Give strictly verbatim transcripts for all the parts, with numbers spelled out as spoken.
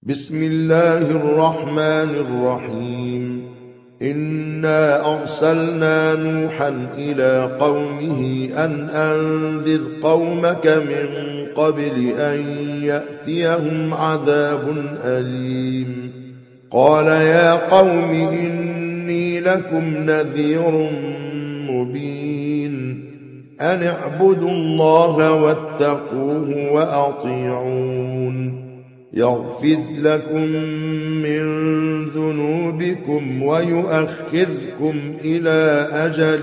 بسم الله الرحمن الرحيم إنا أرسلنا نوحا إلى قومه أن أنذر قومك من قبل أن يأتيهم عذاب أليم قال يا قوم إني لكم نذير مبين أن اعبدوا الله واتقوه وأطيعون يغفر لكم من ذنوبكم ويؤخركم إلى أجل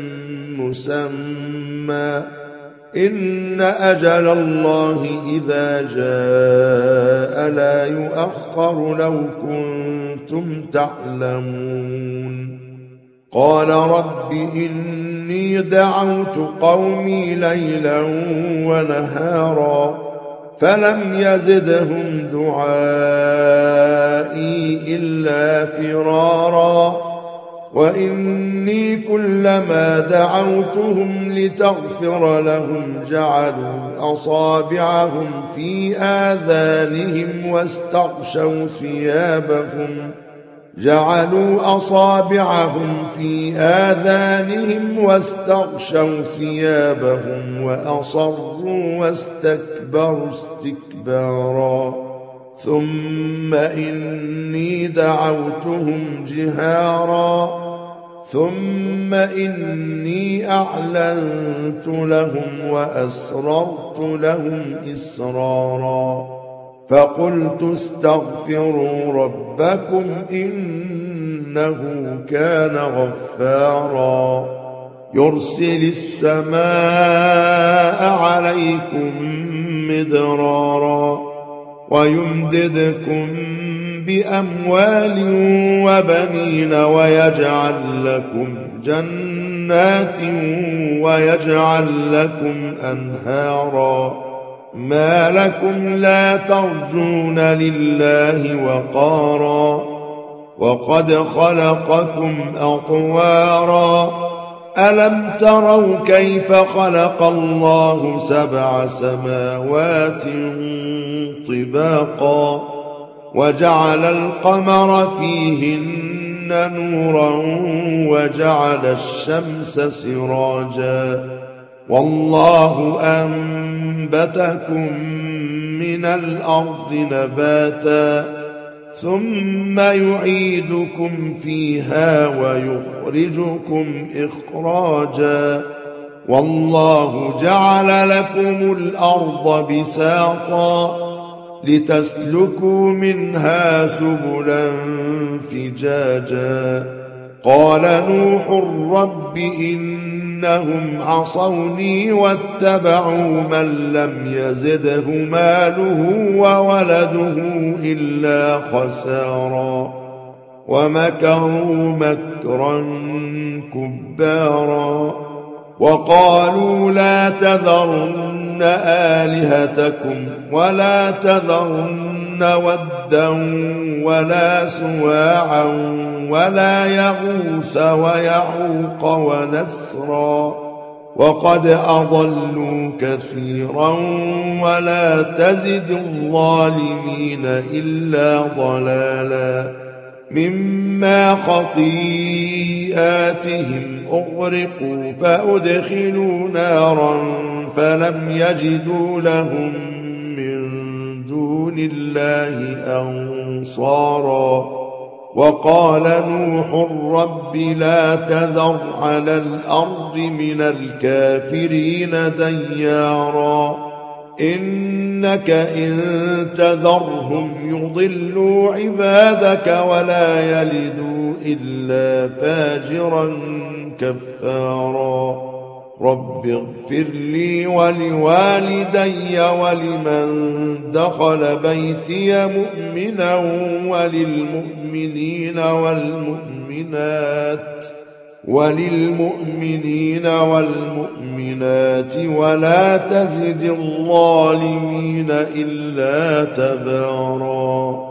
مسمى إن أجل الله إذا جاء لا يؤخر لو كنتم تعلمون قال رب إني دعوت قومي ليلا ونهارا فلم يزدهم دعائي إلا فرارا وإني كلما دعوتهم لتغفر لهم جعلوا أصابعهم في آذانهم واستغشوا ثيابهم جعلوا أصابعهم في آذانهم واستغشوا ثيابهم وأصروا واستكبروا استكبارا ثم إني دعوتهم جهارا ثم إني أعلنت لهم وأسررت لهم إسرارا فقلت استغفروا ربكم إنه كان غفارا يرسل السماء عليكم مدرارا ويمددكم بأموال وبنين ويجعل لكم جنات ويجعل لكم أنهارا ما لكم لا ترجون لله وقارا وقد خلقكم أطوارا ألم تروا كيف خلق الله سبع سماوات طباقا وجعل القمر فيهن نورا وجعل الشمس سراجا والله أنبتكم من الأرض نباتا ثم يعيدكم فيها ويخرجكم إخراجا والله جعل لكم الأرض بساطا لتسلكوا منها سبلا فجاجا قال نوح رب إنهم عصوني واتبعوا من لم يزده ماله وولده إلا خسارا ومكروا مكرا كبارا وقالوا لا تذرن آلهتكم ولا تذرن ودا ولا سواعا ولا يغوث ويعوق ونسرا وقد أضلوا كثيرا ولا تزد الظالمين إلا ضلالا مما خطيئاتهم أغرقوا فأدخلوا نارا فلم يجدوا لهم من دون الله أنصارا وقال نوح رب لا تذر على الأرض من الكافرين ديارا إنك إن تذرهم يضلوا عبادك ولا يلدوا إلا فاجرا كفارا رب اغفر لي ولوالدي ولمن دخل بيتي مؤمنا وللمؤمنين والمؤمنات وللمؤمنين والمؤمنات ولا تزد الظالمين إلا تبارا.